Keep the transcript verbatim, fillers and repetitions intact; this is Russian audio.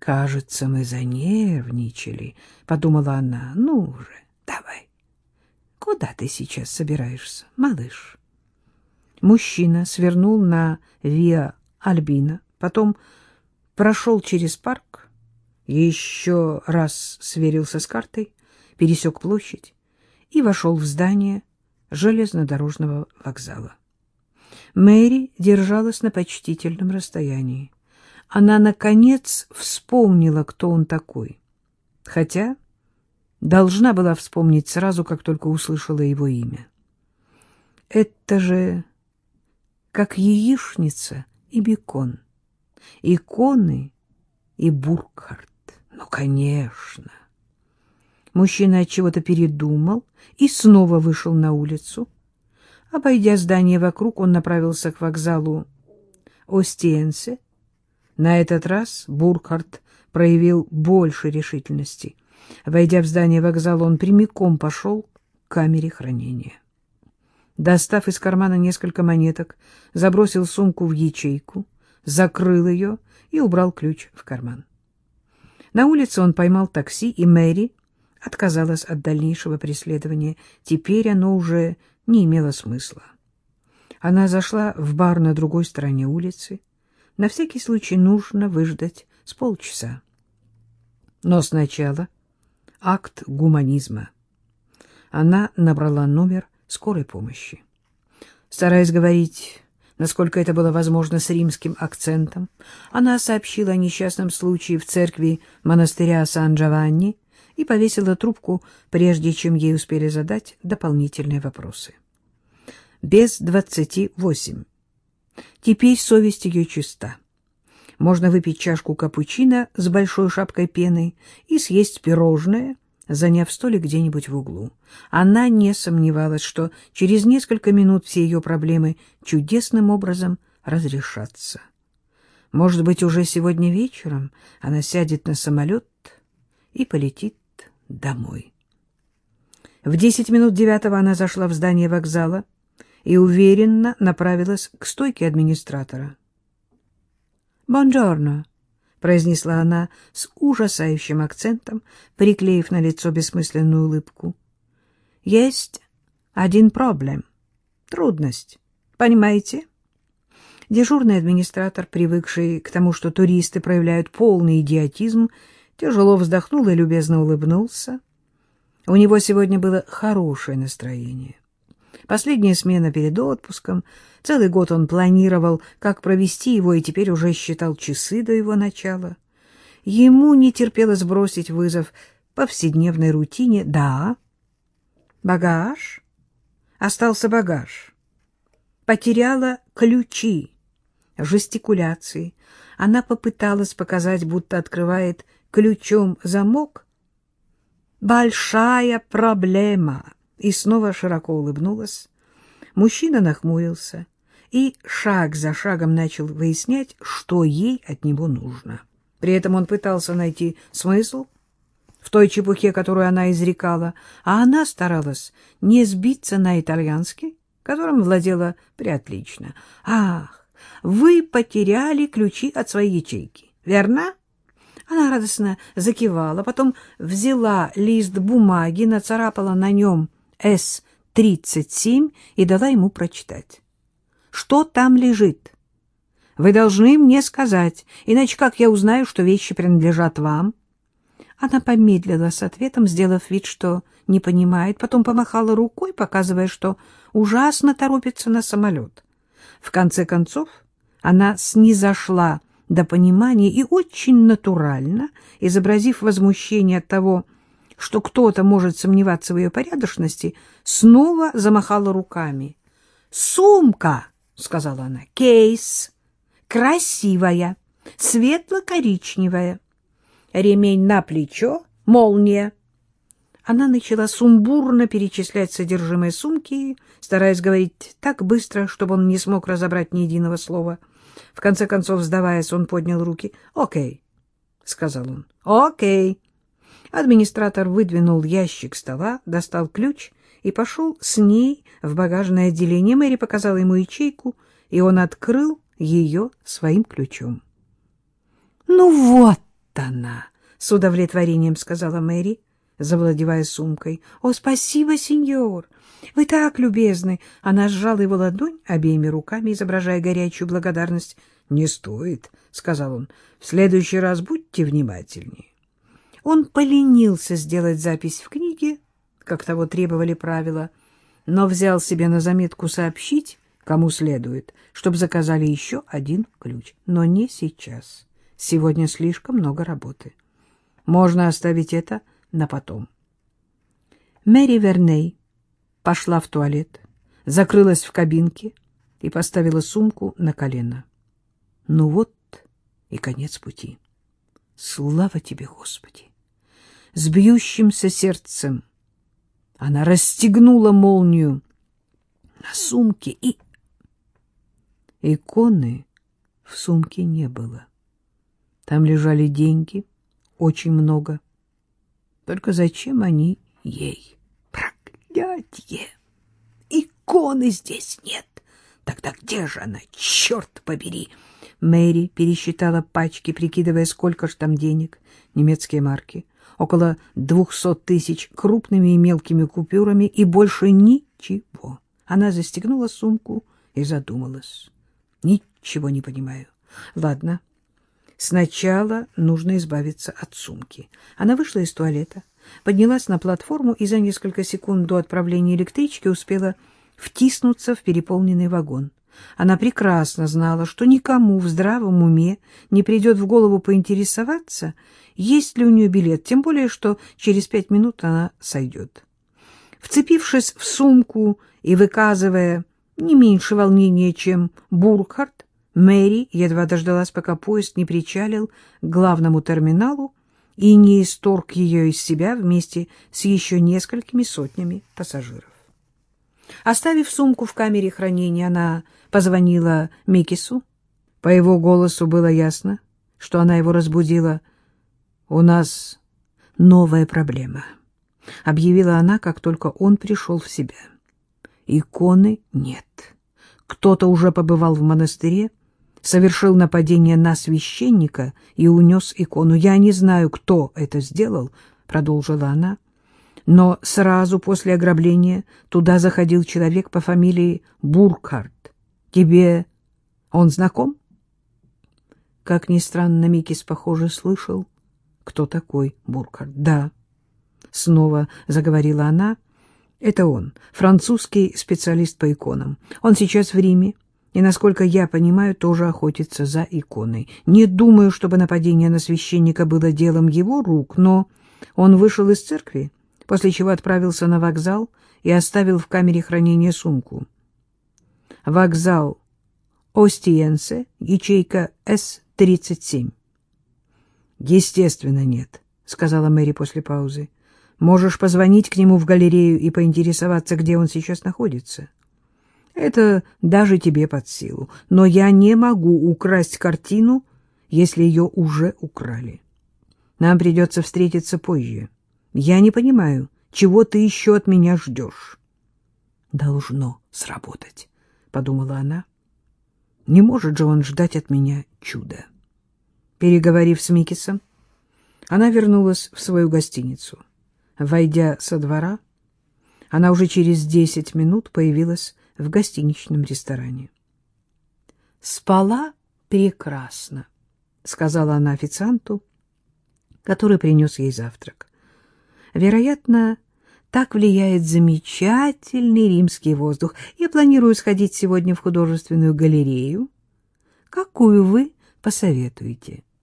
Кажется, мы занервничали, — подумала она. — Ну же, давай. Куда ты сейчас собираешься, малыш? Мужчина свернул на Виа Альбина, потом прошел через парк, еще раз сверился с картой, пересек площадь и вошел в здание железнодорожного вокзала. Мэри держалась на почтительном расстоянии. Она, наконец, вспомнила, кто он такой, хотя должна была вспомнить сразу, как только услышала его имя. Это же как яичница и бекон, и Коны, и Буркхарт. Ну, конечно. Мужчина отчего-то передумал и снова вышел на улицу. Обойдя здание вокруг, он направился к вокзалу Остиенсе. На этот раз Буркхарт проявил больше решительности. Войдя в здание вокзала, он прямиком пошел к камере хранения. Достав из кармана несколько монеток, забросил сумку в ячейку, закрыл ее и убрал ключ в карман. На улице он поймал такси, и Мэри отказалась от дальнейшего преследования. Теперь оно уже не имело смысла. Она зашла в бар на другой стороне улицы. На всякий случай нужно выждать с полчаса. Но сначала акт гуманизма. Она набрала номер скорой помощи. Стараясь говорить, насколько это было возможно, с римским акцентом, она сообщила о несчастном случае в церкви монастыря Сан-Джованни и повесила трубку, прежде чем ей успели задать дополнительные вопросы. Без двадцати восемь. Теперь совесть ее чиста. Можно выпить чашку капучино с большой шапкой пены и съесть пирожное, заняв столик где-нибудь в углу. Она не сомневалась, что через несколько минут все ее проблемы чудесным образом разрешатся. Может быть, уже сегодня вечером она сядет на самолет и полетит домой. В десять минут девятого она зашла в здание вокзала и уверенно направилась к стойке администратора. «Бонджорно», — произнесла она с ужасающим акцентом, приклеив на лицо бессмысленную улыбку. «Есть один проблем. Трудность. Понимаете?» Дежурный администратор, привыкший к тому, что туристы проявляют полный идиотизм, тяжело вздохнул и любезно улыбнулся. У него сегодня было хорошее настроение. Последняя смена перед отпуском. Целый год он планировал, как провести его, и теперь уже считал часы до его начала. Ему не терпелось бросить вызов повседневной рутине. Да, багаж. Остался багаж. Потеряла ключи. Жестикуляции. Она попыталась показать, будто открывает ключом замок. Большая проблема. И снова широко улыбнулась. Мужчина нахмурился и шаг за шагом начал выяснять, что ей от него нужно. При этом он пытался найти смысл в той чепухе, которую она изрекала, а она старалась не сбиться на итальянский, которым владела преотлично. «Ах, вы потеряли ключи от своей ячейки, верно?» Она радостно закивала, потом взяла лист бумаги, нацарапала на нем эс тридцать семь и дала ему прочитать. «Что там лежит? Вы должны мне сказать, иначе как я узнаю, что вещи принадлежат вам?» Она помедлила с ответом, сделав вид, что не понимает, потом помахала рукой, показывая, что ужасно торопится на самолет. В конце концов, она снизошла до понимания и очень натурально, изобразив возмущение от того, что кто-то может сомневаться в ее порядочности, снова замахала руками. «Сумка!» — сказала она. «Кейс. Красивая. Светло-коричневая. Ремень на плечо. Молния». Она начала сумбурно перечислять содержимое сумки, стараясь говорить так быстро, чтобы он не смог разобрать ни единого слова. В конце концов, сдаваясь, он поднял руки. «Окей», — сказал он. «Окей». Администратор выдвинул ящик стола, достал ключ и пошел с ней в багажное отделение. Мэри показала ему ячейку, и он открыл ее своим ключом. «Ну вот она!» она, — с удовлетворением сказала Мэри, завладевая сумкой. — О, спасибо, сеньор! Вы так любезны! Она сжала его ладонь обеими руками, изображая горячую благодарность. — Не стоит, — сказал он. — В следующий раз будьте внимательнее. Он поленился сделать запись в книге, как того требовали правила, но взял себе на заметку сообщить, кому следует, чтобы заказали еще один ключ. Но не сейчас. Сегодня слишком много работы. Можно оставить это на потом. Мэри Верней пошла в туалет, закрылась в кабинке и поставила сумку на колено. Ну вот и конец пути. Слава тебе, Господи! С бьющимся сердцем она расстегнула молнию на сумке, и иконы в сумке не было. Там лежали деньги, очень много. Только зачем они ей? Проклятье! Иконы здесь нет. Тогда где же она, черт побери? Мэри пересчитала пачки, прикидывая, сколько ж там денег. Немецкие марки. Около двухсот тысяч крупными и мелкими купюрами, и больше ничего. Она застегнула сумку и задумалась. Ничего не понимаю. Ладно, сначала нужно избавиться от сумки. Она вышла из туалета, поднялась на платформу и за несколько секунд до отправления электрички успела втиснуться в переполненный вагон. Она прекрасно знала, что никому в здравом уме не придет в голову поинтересоваться, есть ли у нее билет, тем более, что через пять минут она сойдет. Вцепившись в сумку и выказывая не меньше волнения, чем Буркхарт, Мэри едва дождалась, пока поезд не причалил к главному терминалу и не исторг ее из себя вместе с еще несколькими сотнями пассажиров. Оставив сумку в камере хранения, она позвонила Микису. По его голосу было ясно, что она его разбудила. «У нас новая проблема», — объявила она, как только он пришел в себя. «Иконы нет. Кто-то уже побывал в монастыре, совершил нападение на священника и унес икону. Я не знаю, кто это сделал», — продолжила она. «Но сразу после ограбления туда заходил человек по фамилии Буркхарт. Тебе он знаком?» Как ни странно, Микис, похоже, слышал, кто такой Буркхарт. «Да», — снова заговорила она, — «это он, французский специалист по иконам. Он сейчас в Риме и, насколько я понимаю, тоже охотится за иконой. Не думаю, чтобы нападение на священника было делом его рук, но он вышел из церкви, после чего отправился на вокзал и оставил в камере хранения сумку. Вокзал Остиенсе, ячейка С тридцать семь. «Естественно, нет», — сказала Мэри после паузы. «Можешь позвонить к нему в галерею и поинтересоваться, где он сейчас находится. Это даже тебе под силу. Но я не могу украсть картину, если ее уже украли. Нам придется встретиться позже. Я не понимаю, чего ты еще от меня ждешь». «Должно сработать», — подумала она. «Не может же он ждать от меня чуда». Переговорив с Микисом, она вернулась в свою гостиницу. Войдя со двора, она уже через десять минут появилась в гостиничном ресторане. «Спала прекрасно», — сказала она официанту, который принес ей завтрак. «Вероятно, так влияет замечательный римский воздух. Я планирую сходить сегодня в художественную галерею. Какую вы посоветуете?»